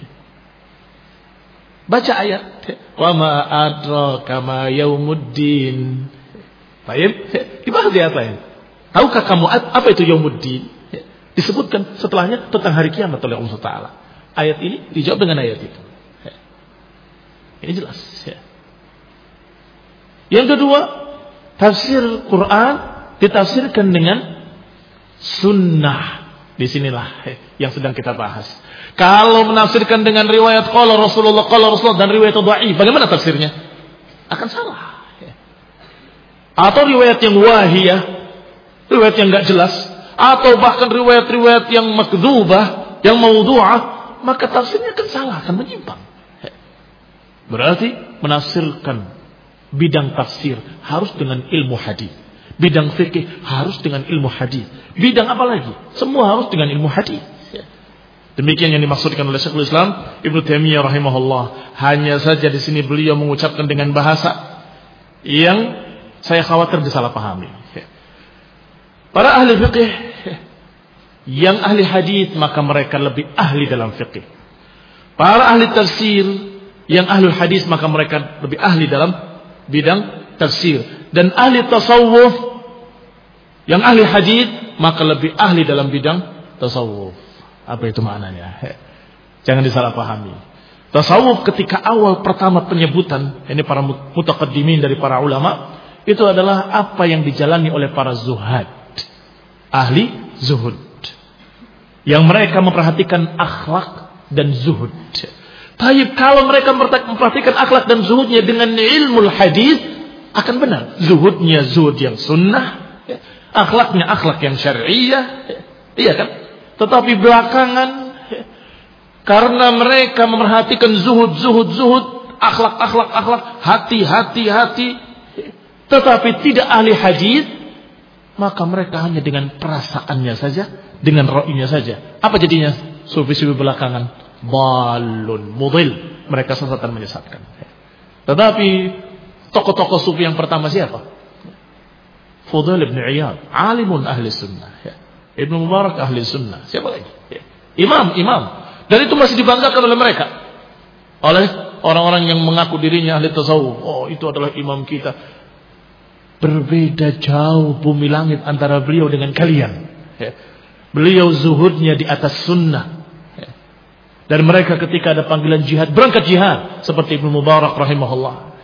Baca ayat. Wa ma adraka ma yaumuddin. Baik, dibahas di ayat lain. Tahukah kamu apa itu yaumuddin? Disebutkan setelahnya tentang hari kiamat oleh Allah Taala. Ayat ini dijawab dengan ayat itu. Ini jelas. Yang kedua, tafsir Quran ditafsirkan dengan sunnah. Disinilah yang sedang kita bahas. Kalau menafsirkan dengan riwayat qala Rasulullah dan riwayat dhaif, bagaimana tafsirnya? Akan salah. Atau riwayat yang wahiyah, riwayat yang enggak jelas, atau bahkan riwayat-riwayat yang makdzubah, yang maudhu'ah, maka tafsirnya akan salah, akan menyimpang. Berarti menafsirkan bidang tafsir harus dengan ilmu hadis. Bidang fikih harus dengan ilmu hadis. Bidang apa lagi? Semua harus dengan ilmu hadis. Demikian yang dimaksudkan oleh Syekhul Islam Ibnu Taimiyah rahimahullah. Hanya saja di sini beliau mengucapkan dengan bahasa yang saya khawatir disalahpahami. Para ahli fikih yang ahli hadis, maka mereka lebih ahli dalam fikih. Para ahli tafsir yang ahli hadis, maka mereka lebih ahli dalam bidang tafsir. Dan ahli tasawuf yang ahli hadis, maka lebih ahli dalam bidang tasawuf. Apa itu maknanya? Jangan disalahpahami. Tasawuf ketika awal pertama penyebutan, ini para mutaqaddimin dari para ulama, itu adalah apa yang dijalani oleh para zuhad, ahli zuhud, yang mereka memperhatikan akhlak dan zuhud. Tapi kalau mereka memperhatikan akhlak dan zuhudnya dengan ilmu hadis, akan benar. Zuhudnya zuhud yang sunnah, akhlaknya akhlak yang syariah, iya kan? Tetapi belakangan, karena mereka memerhatikan zuhud, akhlak, hati, tetapi tidak ahli hadis, maka mereka hanya dengan perasaannya saja, dengan ra'yinya saja. Apa jadinya? Sufi-sufi belakangan, balun, mudil, mereka sesat dan menyesatkan. Tetapi tokoh-tokoh sufi yang pertama siapa? Fudail ibn Iyad, alimun ahli sunnah. Ibnu Mubarak ahli sunnah. Siapa lagi? Imam. Dan itu masih dibanggakan oleh mereka, oleh orang-orang yang mengaku dirinya ahli tasawuf. Oh, itu adalah imam kita. Berbeda jauh bumi langit antara beliau dengan kalian. Beliau zuhudnya di atas sunnah. Dan mereka ketika ada panggilan jihad, berangkat jihad. Seperti Ibnu Mubarak rahimahullah.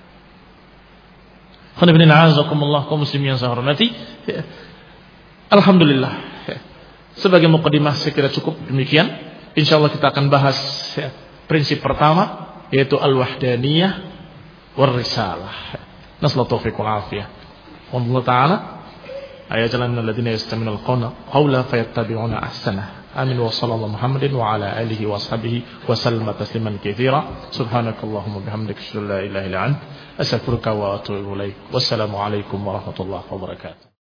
Kaum muslimin yang saya hormati, alhamdulillah. Sebagai muqaddimah saya kira cukup demikian. Insyaallah kita akan bahas prinsip pertama, yaitu al-wahdaniyah war risalah. Nasallahu taufiq wal afiyah. Wallahu ta'ala ayajalan alladziina yastami'una al-qawla fayattabi'una ahsanah. Amin wa sallallahu Muhammadin wa ala alihi wa ashabihi wa sallama tasliman katsira. Subhanakallahumma bihamdika asyhadu an la ilaha illa anta astaghfiruka wa atubu ilaik. Wassalamu alaikum warahmatullahi wabarakatuh.